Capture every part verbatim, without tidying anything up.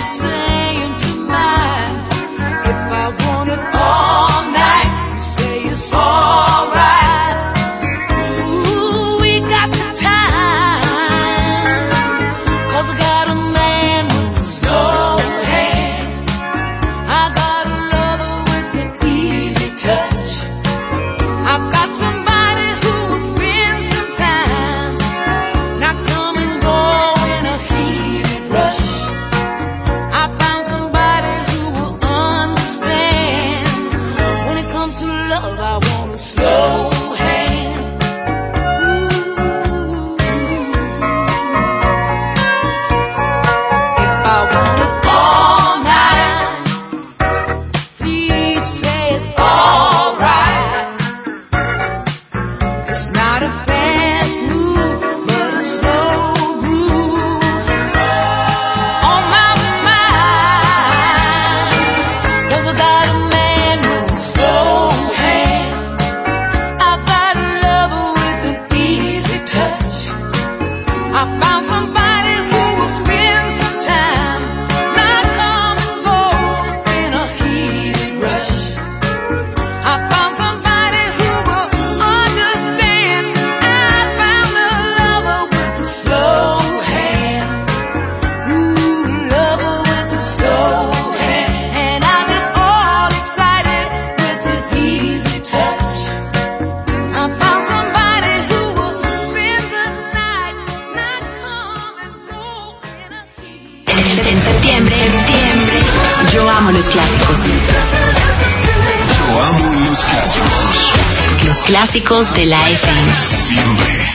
Clásicos de la F M. Siempre.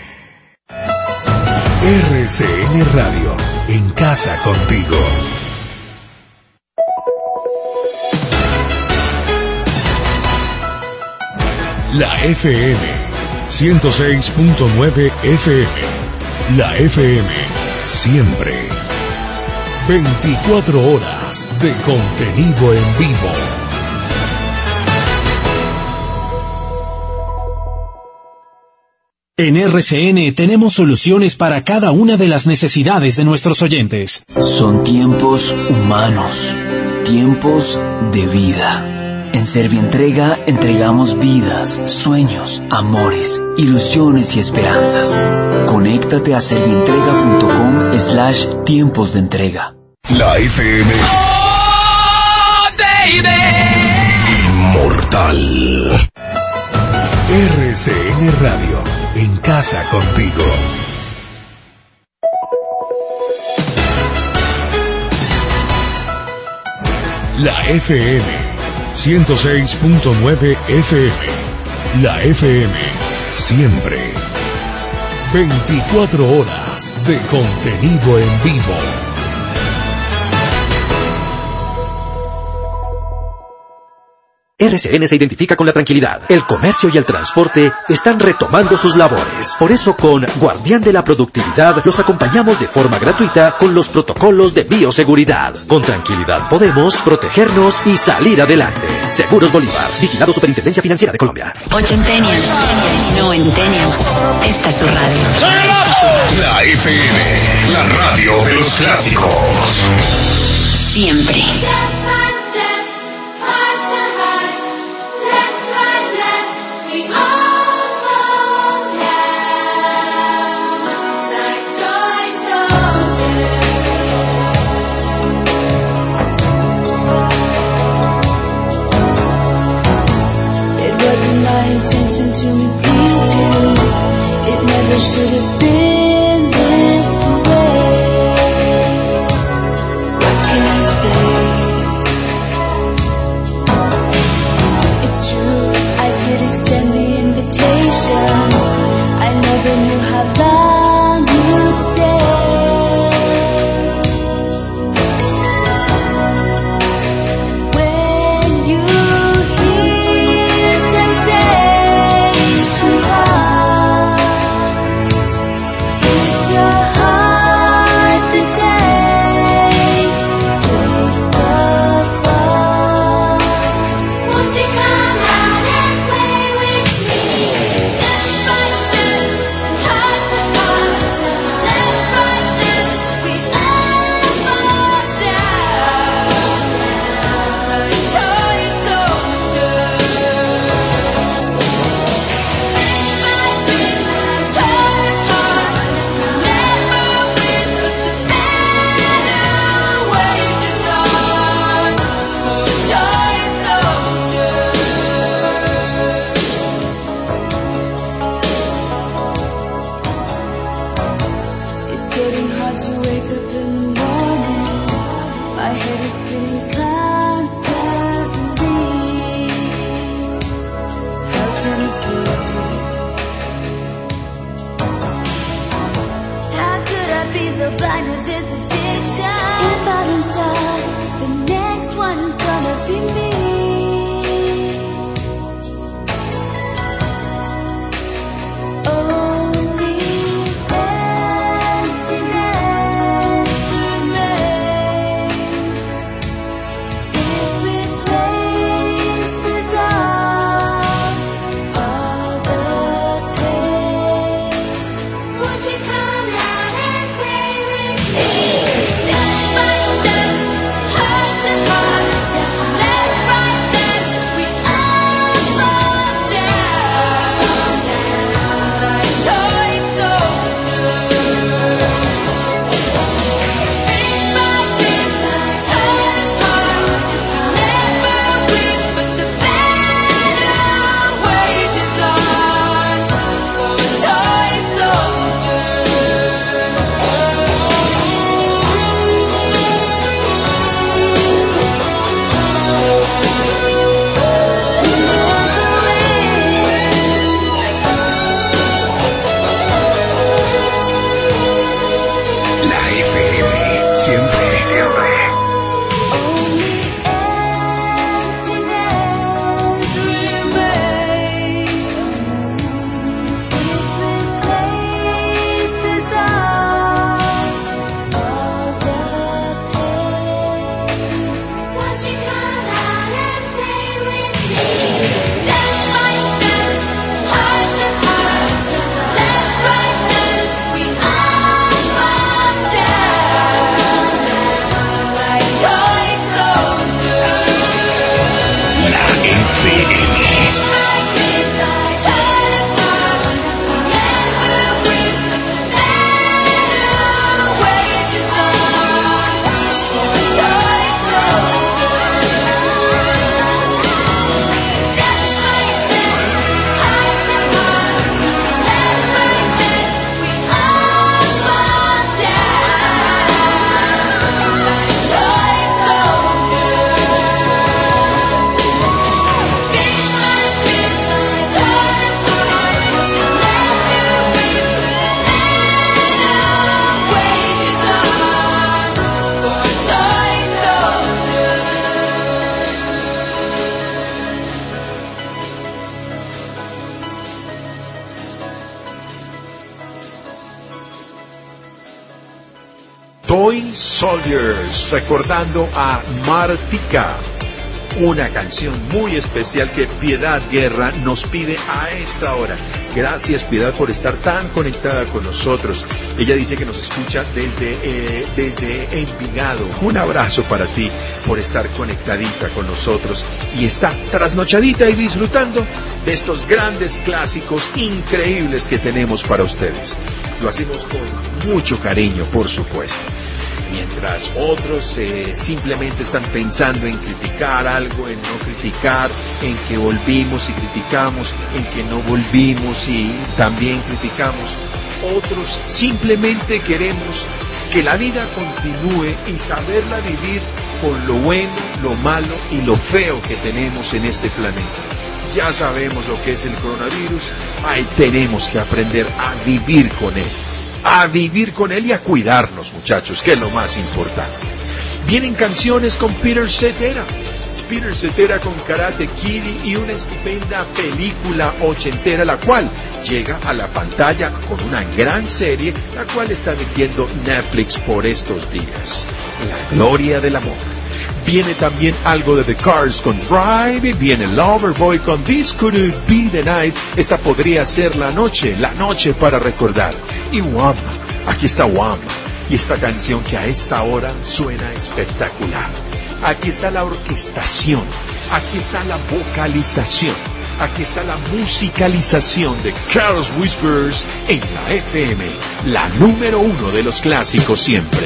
R C N Radio, en casa contigo. La F M, ciento seis punto nueve F M. La F M, siempre. veinticuatro horas de contenido en vivo. En R C N tenemos soluciones para cada una de las necesidades de nuestros oyentes. Son tiempos humanos, tiempos de vida. En Servientrega entregamos vidas, sueños, amores, ilusiones y esperanzas. Conéctate a servientrega.com slash tiempos de entrega. La F M. Oh, baby. Inmortal. R C N Radio, en casa contigo. La F M, ciento seis punto nueve F M. La F M, siempre. veinticuatro horas de contenido en vivo. R C N se identifica con la tranquilidad. El comercio y el transporte están retomando sus labores. Por eso, con Guardián de la Productividad, los acompañamos de forma gratuita con los protocolos de bioseguridad. Con tranquilidad podemos protegernos y salir adelante. Seguros Bolívar, vigilado Superintendencia Financiera de Colombia. Ochentennials, noventennials, esta es su radio. La F M, la radio de los clásicos. Siempre. Intention to mislead you. It never should have been this way. What can I say? I had a city constantly. How can it be? How could I be so blind to this addiction? If I don't start, the next one's gonna be me. Toy Soldiers, recordando a Martika, una canción muy especial que Piedad Guerra nos pide a esta hora. Gracias, Piedad, por estar tan conectada con nosotros. Ella dice que nos escucha desde, eh, desde Envigado. Un abrazo para ti por estar conectadita con nosotros y está trasnochadita y disfrutando de estos grandes clásicos increíbles que tenemos para ustedes. Lo hacemos con mucho cariño, por supuesto. Mientras otros eh, simplemente están pensando en criticar algo, en no criticar, en que volvimos y criticamos, en que no volvimos y también criticamos. Otros simplemente queremos que la vida continúe y saberla vivir con lo bueno, lo malo y lo feo que tenemos en este planeta. Ya sabemos lo que es el coronavirus, ahí tenemos que aprender a vivir con él. A vivir con él y a cuidarnos, muchachos, que es lo más importante. Vienen canciones con Peter Cetera. Peter Cetera con Karate Kid y una estupenda película ochentera, la cual llega a la pantalla con una gran serie, la cual está emitiendo Netflix por estos días. La gloria del amor. Viene también algo de The Cars con Drive, viene Loverboy con This Could Be The Night, esta podría ser la noche, la noche para recordar. Y Wham, aquí está Wham, y esta canción que a esta hora suena espectacular. Aquí está la orquestación, aquí está la vocalización, aquí está la musicalización de Carlos Whispers en la F M, la número uno de los clásicos siempre.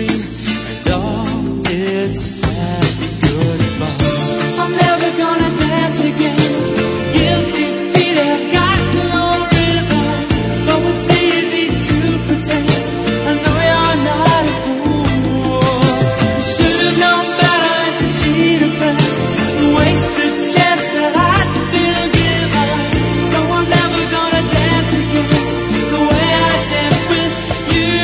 and all its sad goodbye. I'm never gonna dance again. Guilty feet have got no rhythm, though it's easy to pretend. I know you're not a fool. You should have known better than to cheat a friend and waste the chance that I'd been given. So I'm never gonna dance again the way I danced with you.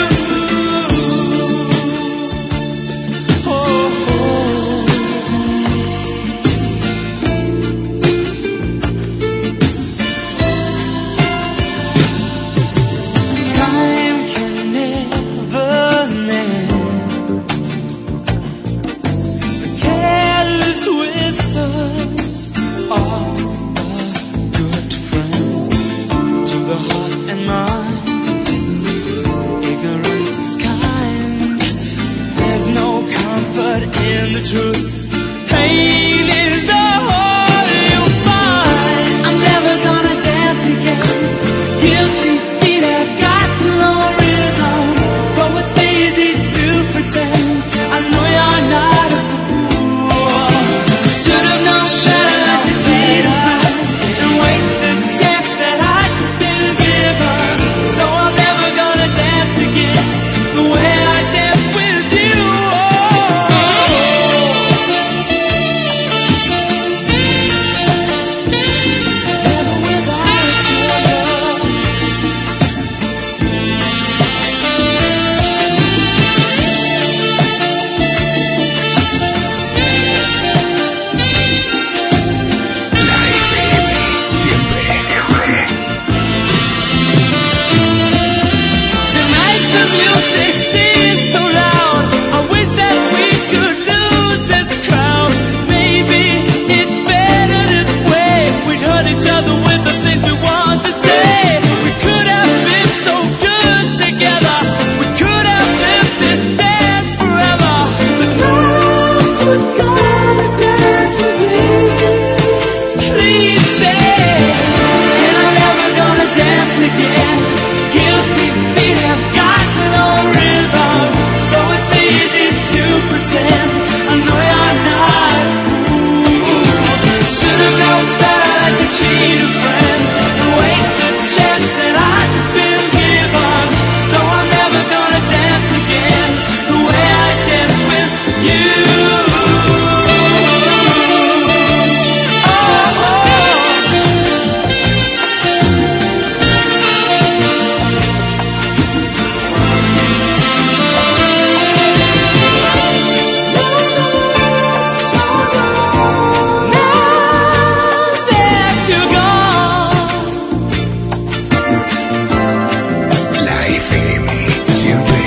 Oh, oh. Time can never mend the careless whispers of a good friend to the heart and mind. Ignorance is kind. There's no comfort in the truth. Pain is the whole you'll find. I'm never gonna dance again. Guilty feet have got no rhythm, though it's easy to pretend. I know you're not a fool. Should have known better than to cheat a friend and waste the chance that I'd been given. So I'm never gonna dance again the way I danced with you. Never without your love. La F M, siempre. Tonight the music seems so loud. I wish that we could lose this crowd. Maybe it's better this way. We'd hurt each other with the things we want to say. We could have been so good together. We could have lived this dance forever. But no one's gonna dance with me. Please stay. And I'm never gonna dance again. Guilty feet have got no rhythm, though it's easy to pretend. I know you're not a fool. Should have known better than to cheat a friend and waste the chance that I'd been given. So I'm never gonna dance again the way I danced with you. Oh, oh. La F M, siempre.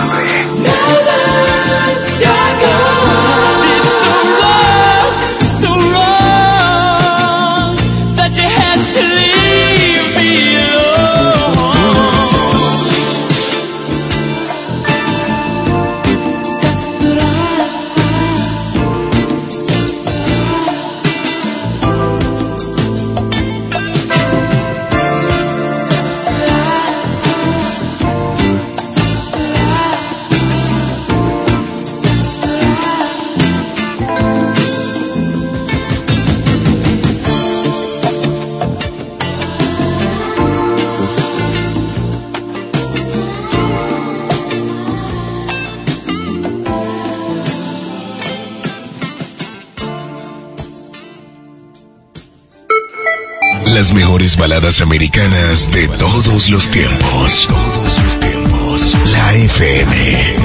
Las mejores baladas americanas de todos los tiempos. Todos los tiempos. La F M.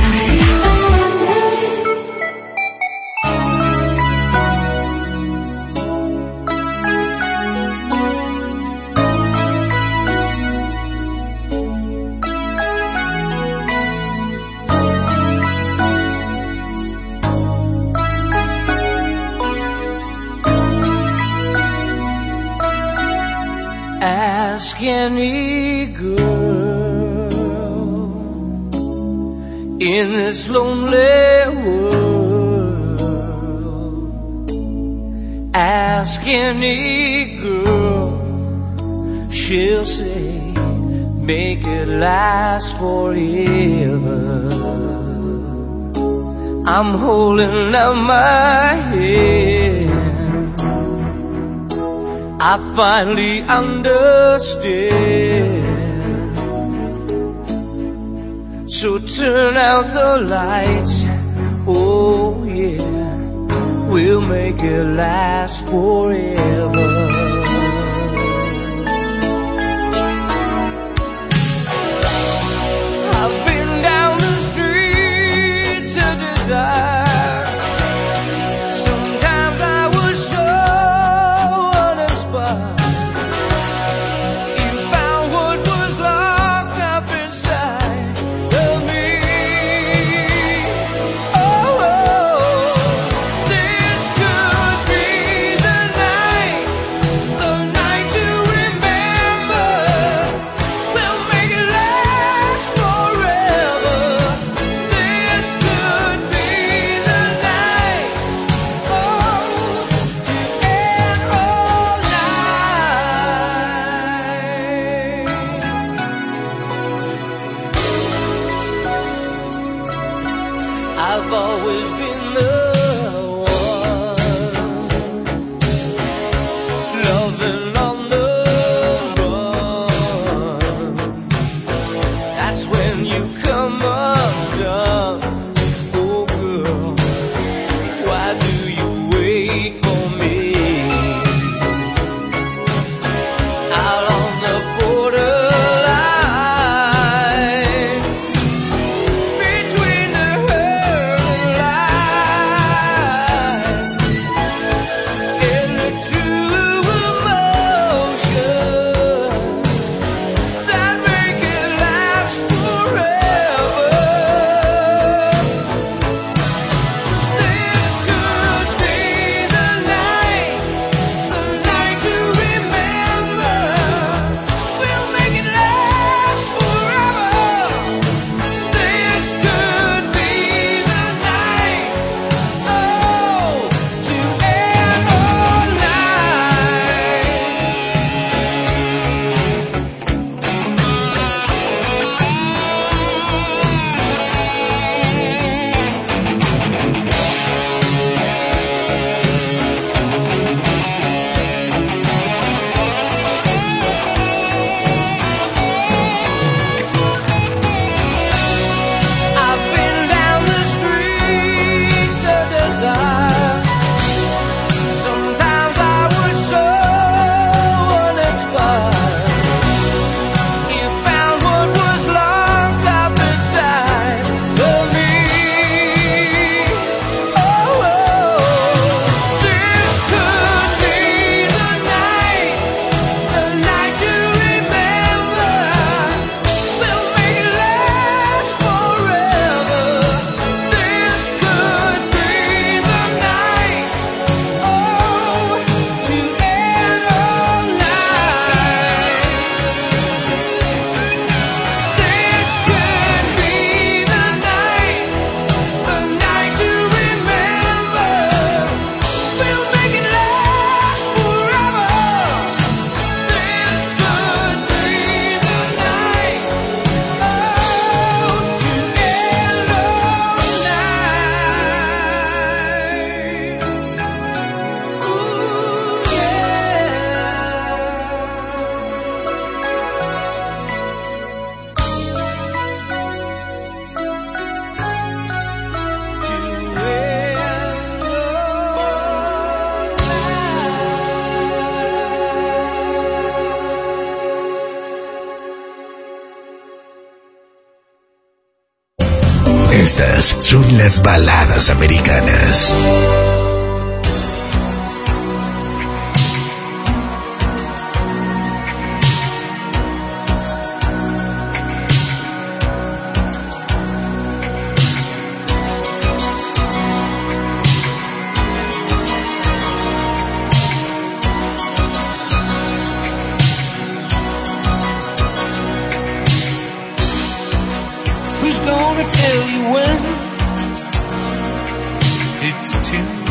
Ask any girl in this lonely world. Ask any girl, she'll say, make it last forever. I'm holding out my hand. I finally understand. So turn out the lights, oh yeah, we'll make it last forever. I've been down the streets of desire. Sometimes I was so uninspired. You found what was locked up inside of me. Oh, this could be the night, the night to remember. We'll make it last forever. This could be the night, oh, to end all night. I've always been the one loving on the run. That's when you come undone. Oh girl, why do you wait for me? Out on the borderline between the hurt and lies and the true emotion that make it last forever. This could be the night, the night to remember. We'll make it last forever. This could be the night, oh, to end all night. I've been down the streets of desire. Sometimes I was so uninspired. You found what was locked up inside of me. Oh, this could be the night, the night to remember. We'll make it last forever. This could be the night, oh, to end all night. This could be the night, the night to remember. We'll make it last forever. This could be the night, oh, to end all night. Ooh, Estas son las baladas americanas. who's gonna tell you when it's too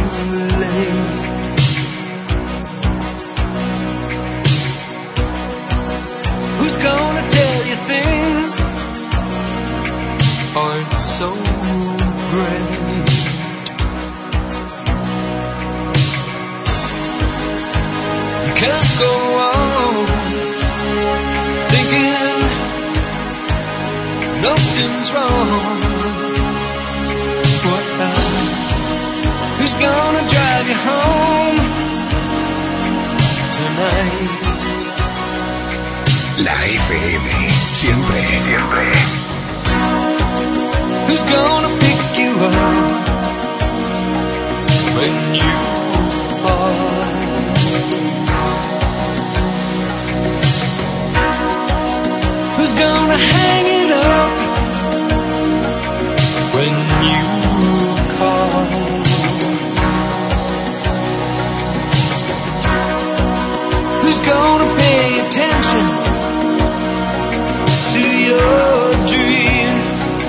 F M, siempre, siempre. Who's gonna pick you up when you fall? Who's gonna hang it up when you call? Who's gonna pay attention to your dreams?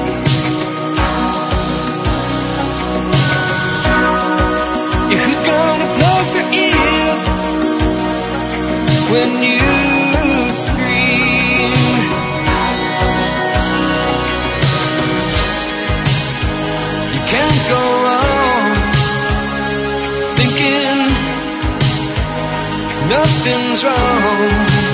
Yeah, who's gonna plug their ears when you scream? You can't go on thinking nothing's wrong.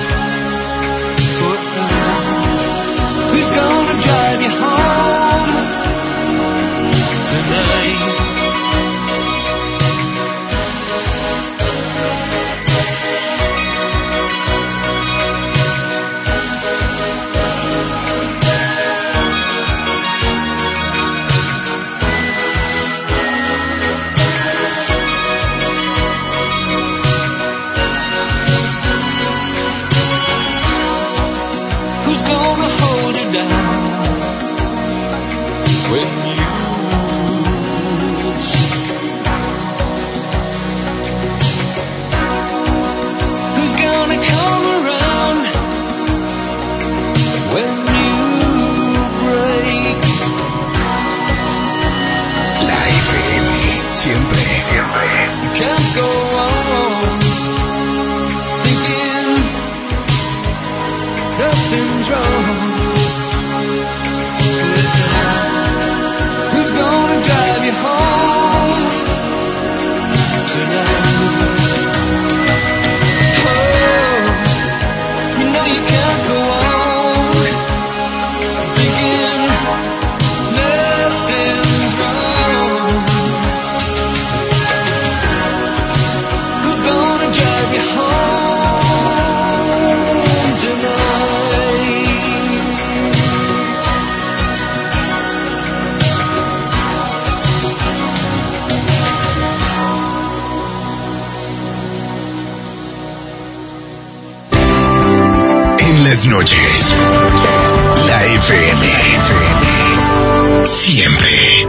Who's gonna drive you home tonight? Who's gonna hold you down when you sleep? Who's gonna come around when you break? La F M, siempre, siempre. You can't go on thinking nothing's wrong. Who's gonna drive you home tonight? Oh, you know you can't go on thinking nothing's wrong. Who's gonna drive you home tonight? En las noches, la F M, siempre.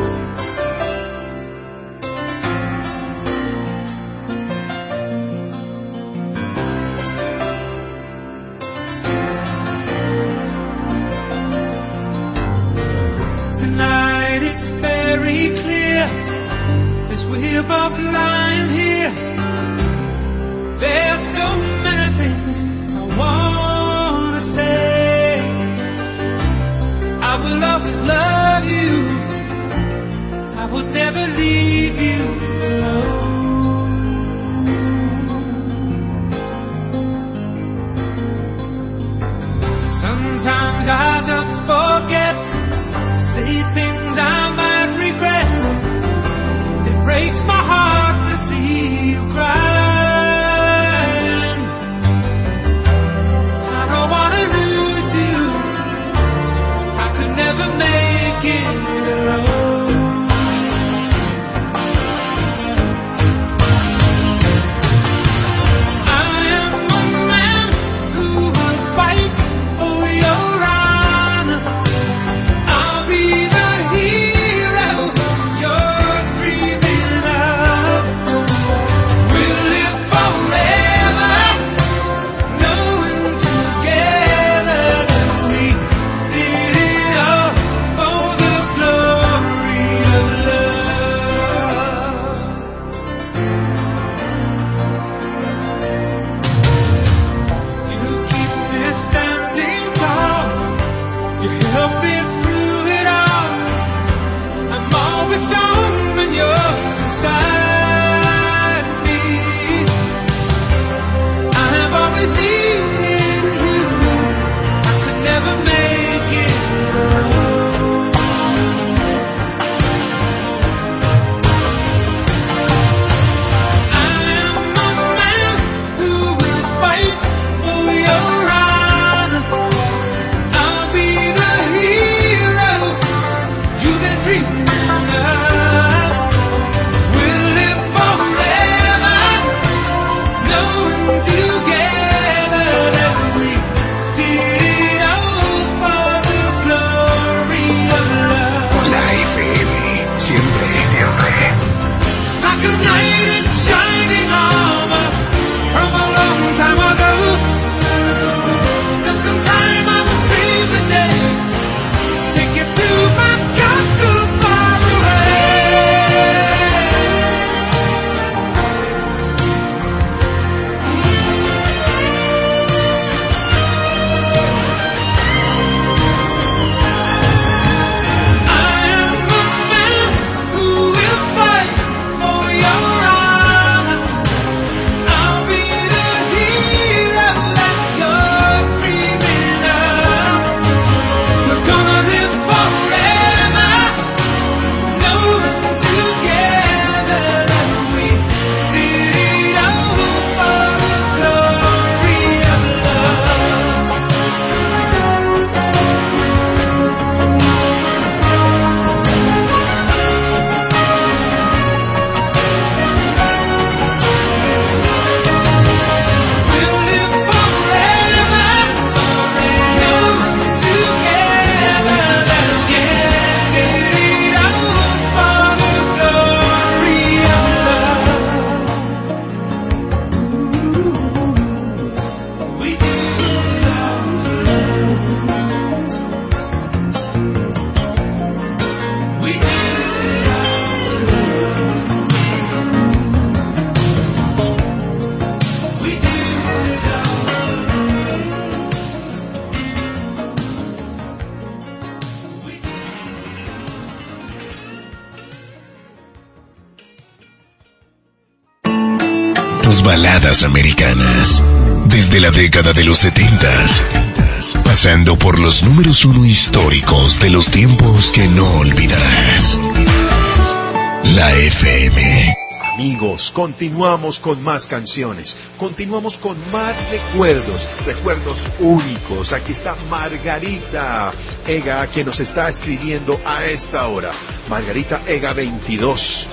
Tonight it's very clear as we're both lying here. There's so many things I wanna say. I will always love you. I would never leave you alone. Sometimes I just forget, say things I might regret. It breaks my heart to see you crying. I don't wanna lose you. I could never make it alone. I am a man who would fight for your honor. I'll be the hero you're dreaming of. We'll live forever, knowing together that we did it all for the glory of love. You keep me standing tall. You help me through it all. I'm always strong when you're beside me. I'm always needing you. I could never make it alone. I am a man who will fight for your honor. siempre. It's like a knight in shining armor from a long time ago. Just in time I will save the day. Take you through my castle far Baladas americanas, desde la década de los setentas, pasando por los números uno históricos de los tiempos que no olvidarás. La F M. Amigos, continuamos con más canciones, continuamos con más recuerdos, recuerdos únicos. Aquí está Margarita Ega, que nos está escribiendo a esta hora. Margarita Ega veintidós.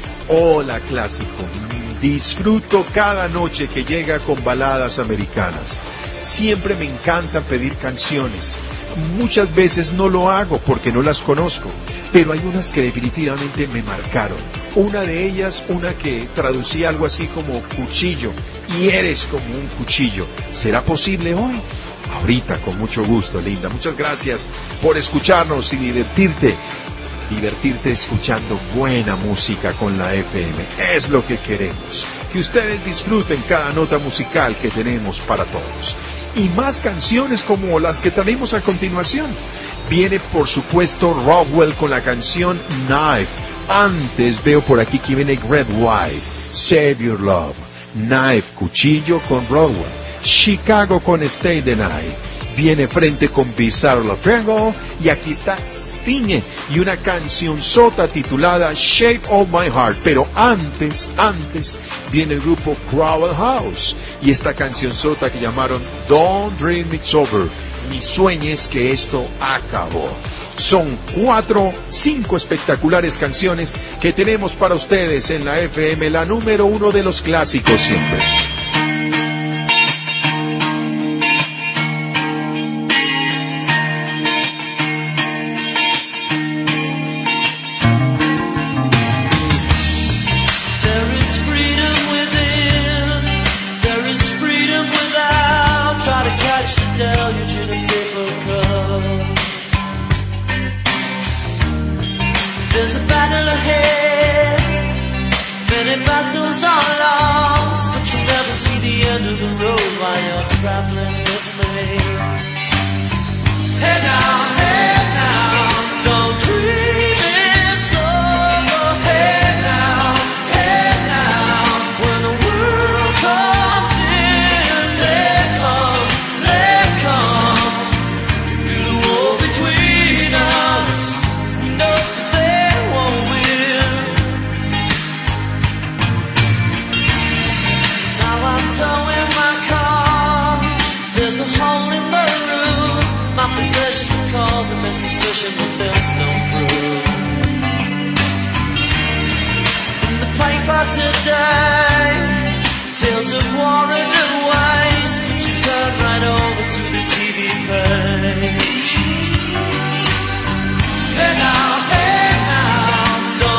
Hola, clásico. Disfruto cada noche que llega con baladas americanas. Siempre me encanta pedir canciones. Muchas veces no lo hago porque no las conozco, pero hay unas que definitivamente me marcaron. Una de ellas, una que traducía algo así como cuchillo, y eres como un cuchillo. ¿Será posible hoy? Ahorita, con mucho gusto, linda. Muchas gracias por escucharnos y divertirte. Divertirte escuchando buena música con la F M. Es lo que queremos. Que ustedes disfruten cada nota musical que tenemos para todos. Y más canciones como las que tenemos a continuación. Viene, por supuesto, Rockwell con la canción Knife. Antes veo por aquí que viene Red White, Save Your Love. Knife, cuchillo con Rockwell. Chicago con Stay the Night. Viene Frente con Bizarre Love Triangle. Y aquí está Sting y una canción sota titulada Shape of My Heart. Pero antes, antes viene el grupo Crowell House y esta canción sota que llamaron Don't Dream It's Over. Ni sueñes que esto acabó. Son cuatro, cinco espectaculares canciones que tenemos para ustedes en la F M, la número uno de los clásicos siempre. Hey now, hey now, don't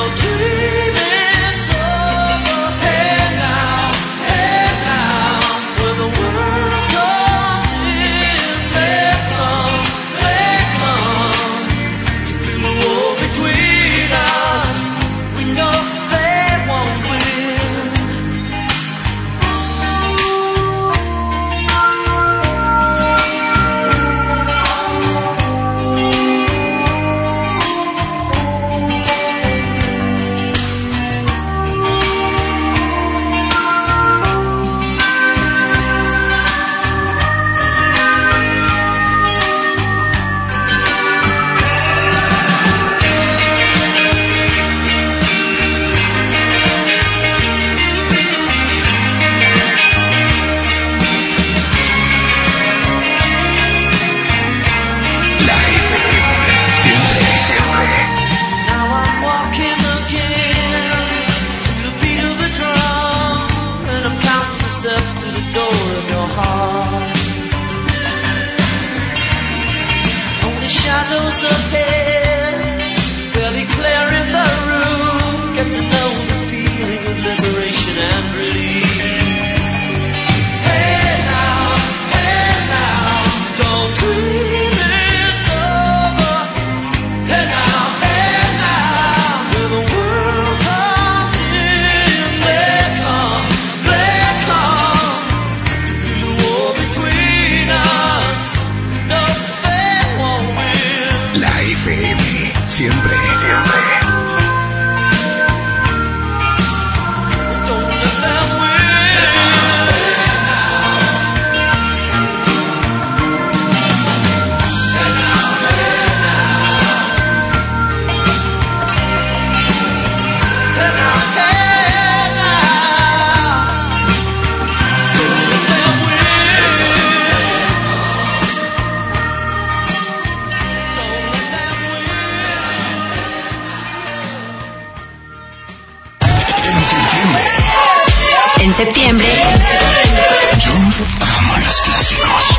En septiembre, Yo amo los clásicos.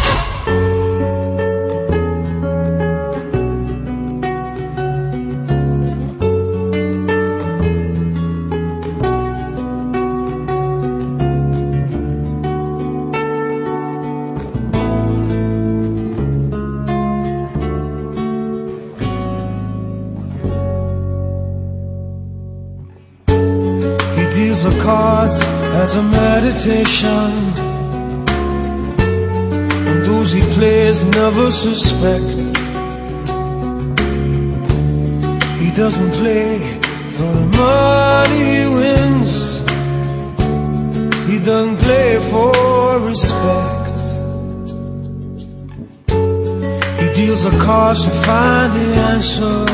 Deals the cards as a meditation, and those he plays never suspect. He doesn't play for the money he wins, he doesn't play for respect. He deals the cards to find the answer,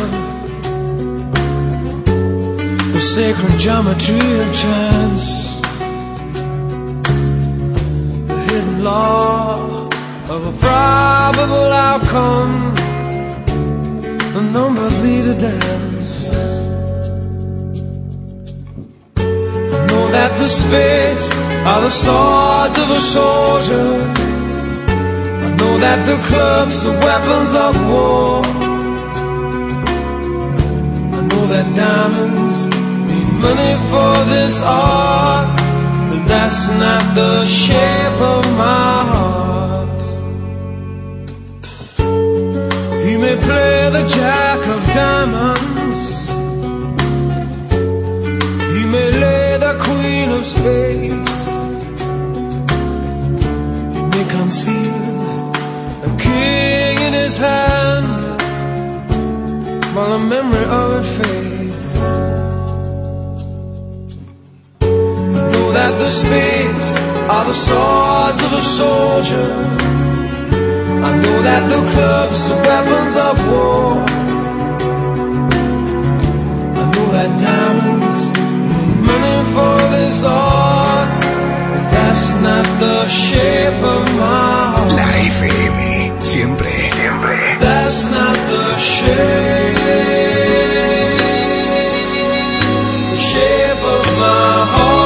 the sacred geometry of chance, the hidden law of a probable outcome, the numbers lead a dance. I know that the spades are the swords of a soldier, I know that the clubs are weapons of war, I know that diamonds money for this art, but that's not the shape of my heart. He may play the jack of diamonds, he may lay the queen of spades, he may conceal a king in his hand while the memory of it fades. That the spades are the swords of a soldier, I know that the clubs are weapons of war, I know that diamonds need money for this art, but that's not the shape of my heart. La F M, siempre, siempre. That's not the shape, the shape of my heart.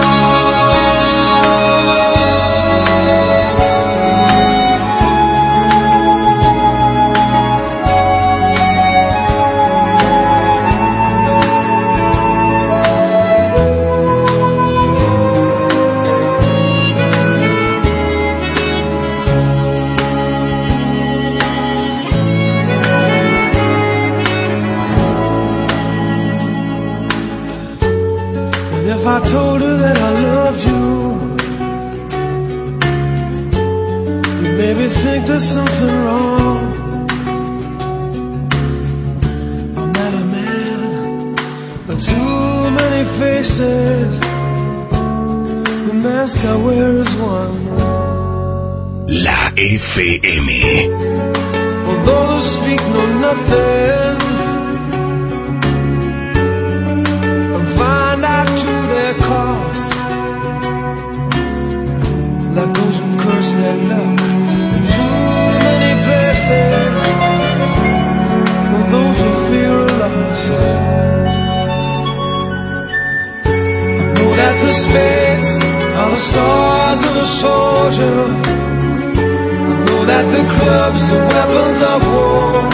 If I told her that I loved you, you'd maybe think there's something wrong. I'm not a man with too many faces, the mask I wear is one. La F M. For those who speak know nothing, find out to their cost, like those who curse their luck in too many places, or those who fear are lost. I know that the spades are the swords of a soldier, I know that the clubs are weapons of war,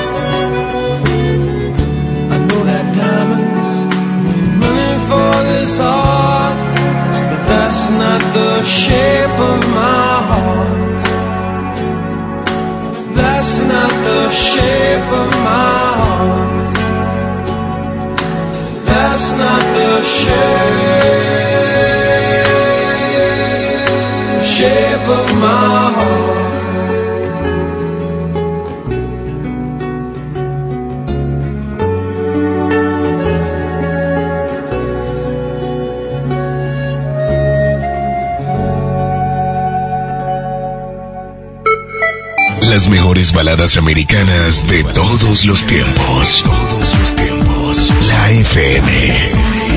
I know that diamonds for this art, but that's not the shape of my heart. That's not the shape of my heart. That's not the shape, shape of my heart. Las mejores baladas americanas de todos los tiempos. Todos los tiempos. La F M.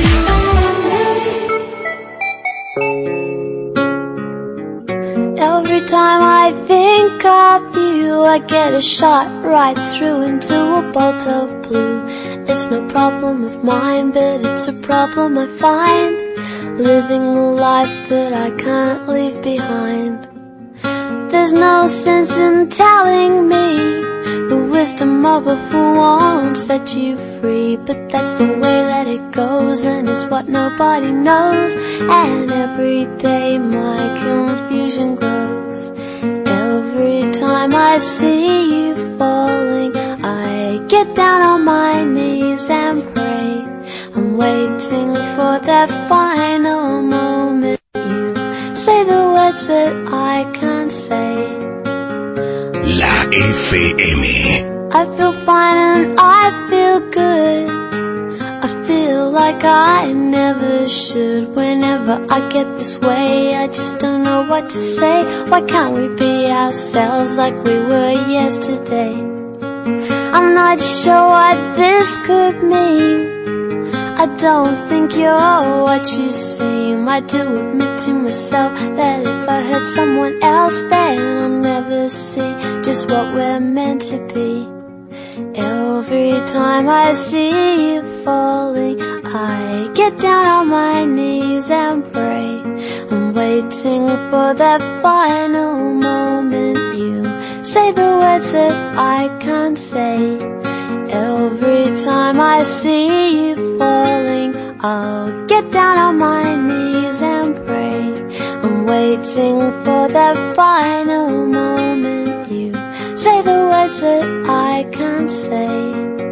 Every time I think of you, I get a shot right through into a bolt of blue. It's no problem of mine, but it's a problem I find, living a life that I can't leave behind. There's no sense in telling me the wisdom of a fool won't set you free, but that's the way that it goes, and it's what nobody knows. And every day my confusion grows. Every time I see you falling, I get down on my knees and pray. I'm waiting for that final moment. You say the words that I can't say. La F M. I feel fine and I feel good. I feel like I never should. Whenever I get this way, I just don't know what to say. Why can't we be ourselves like we were yesterday? I'm not sure what this could mean. I don't think you're what you seem. I do admit to myself that if I hurt someone else, then I'll never see just what we're meant to be. Every time I see you falling, I get down on my knees and pray. I'm waiting for that final moment. You say the words that I can't say. Every time I see you falling, I'll get down on my knees and pray. I'm waiting for that final moment. You say the words that I can't say.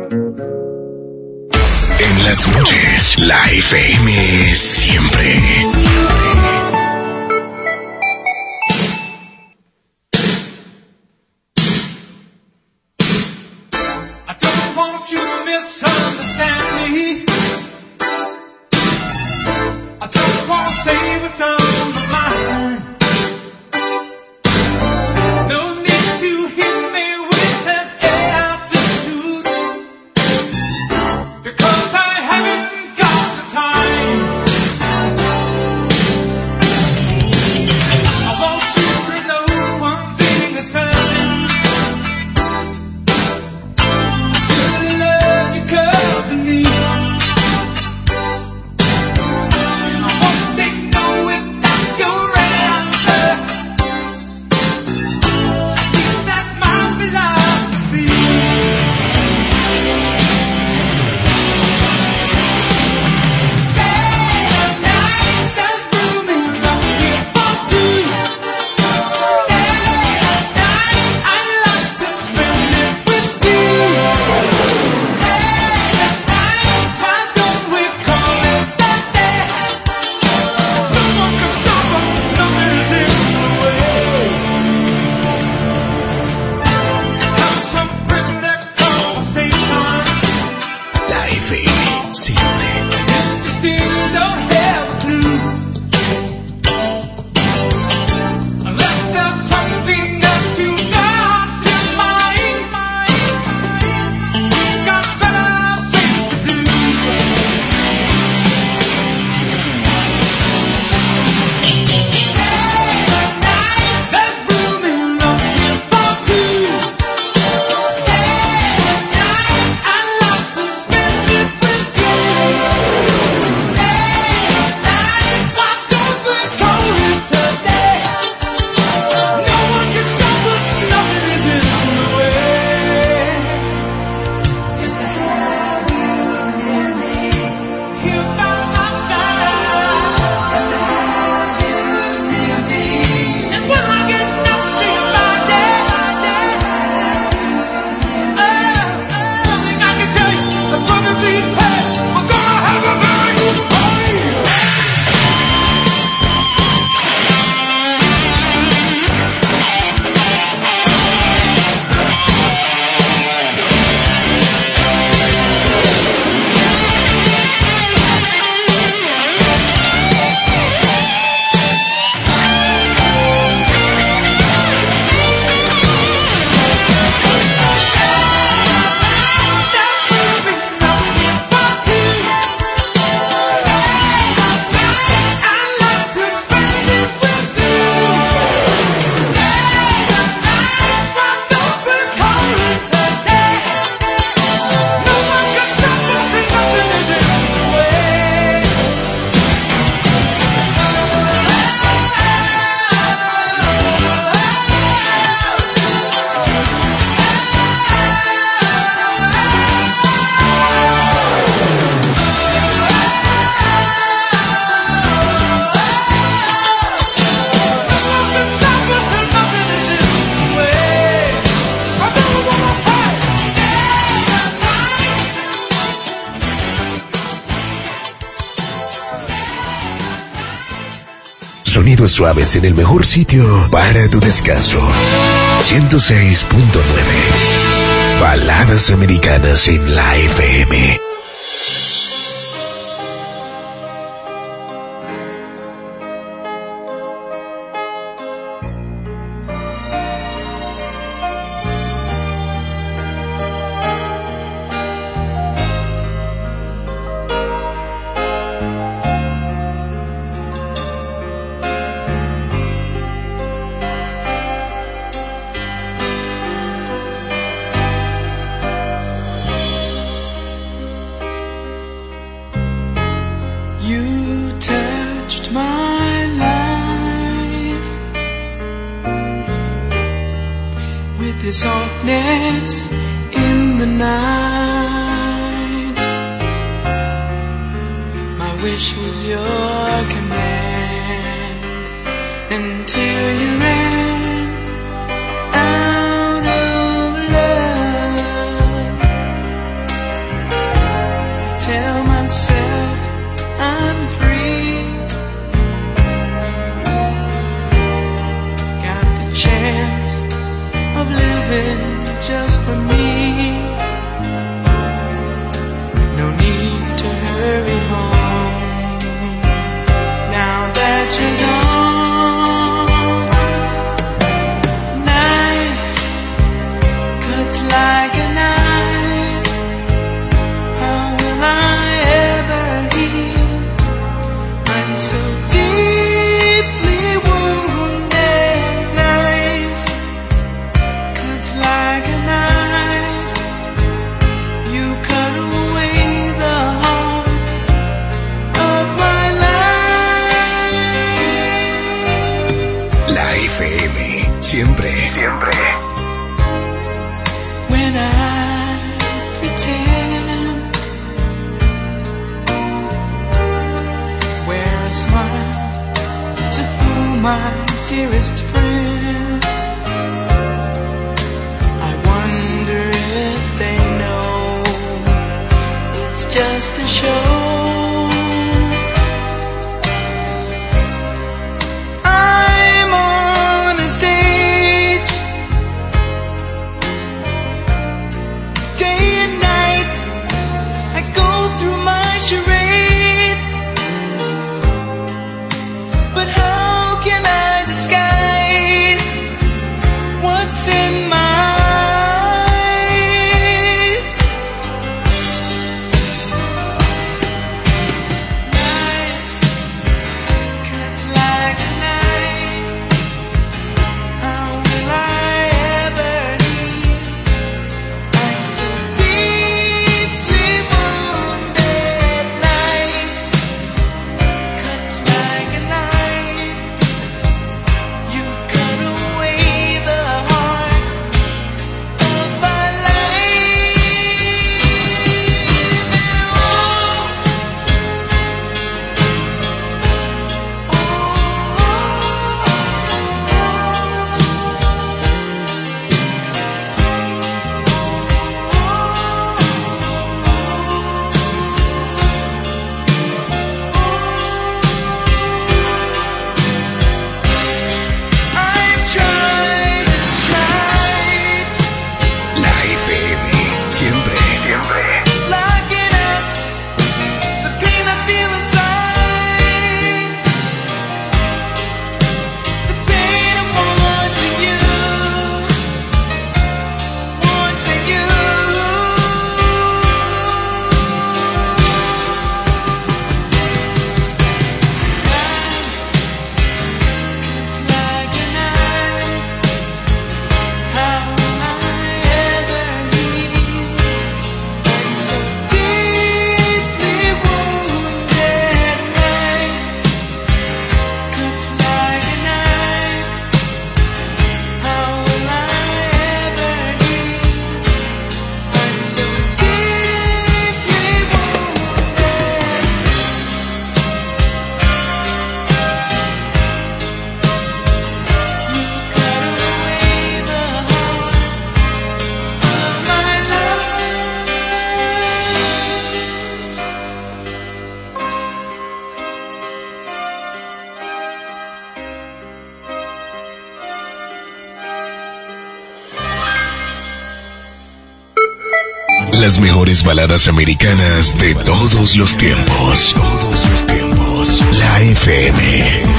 En las noches, la F M siempre. You misunderstand me. I just want to say what's on my mind. No need to hit me with an attitude, because I haven't got the time. I want you to know one thing is certain. Company. I won't take no without sonidos suaves en el mejor sitio para tu descanso. ciento seis punto nueve. Baladas americanas en la F M. Las mejores baladas americanas de todos los tiempos. Todos los tiempos. La F M.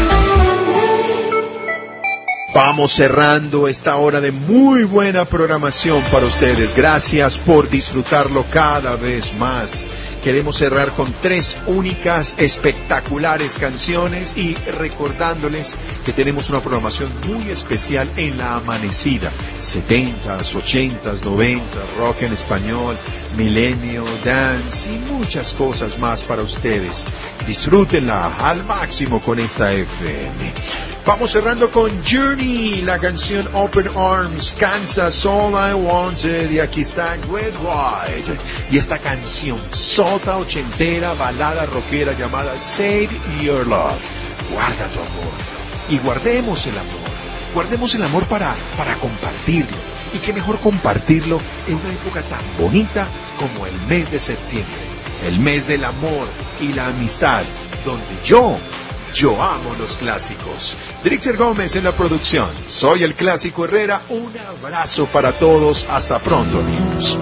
Vamos cerrando esta hora de muy buena programación para ustedes. Gracias por disfrutarlo cada vez más. Queremos cerrar con tres únicas, espectaculares canciones y recordándoles que tenemos una programación muy especial en la amanecida. setentas, ochentas, noventas, rock en español, milenio, dance y muchas cosas más para ustedes. Disfrútenla al máximo con esta F M. Vamos cerrando con Journey, la canción Open Arms, Kansas, All I Wanted, y aquí está Red White. Y esta canción, sota ochentera, balada rockera llamada Save Your Love. Guarda tu amor. Y guardemos el amor. Guardemos el amor para, para compartirlo. Y qué mejor compartirlo en una época tan bonita como el mes de septiembre. El mes del amor y la amistad, donde yo... Yo amo los clásicos. Drixer Gómez en la producción. Soy el Clásico Herrera. Un abrazo para todos. Hasta pronto, amigos.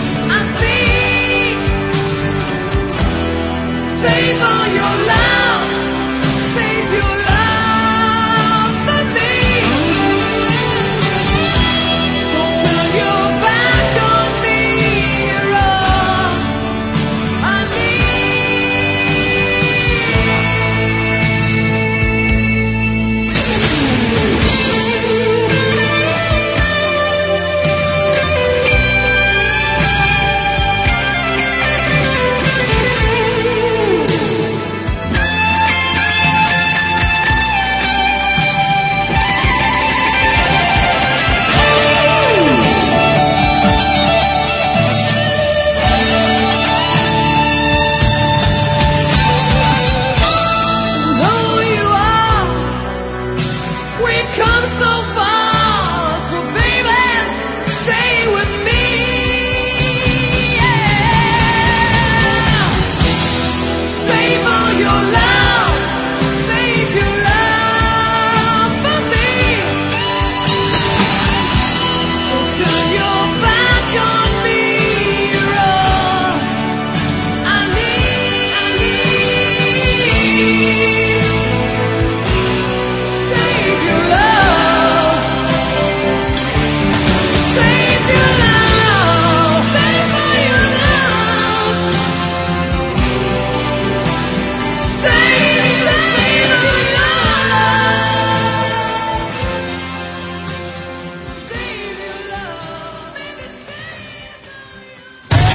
Save all your love.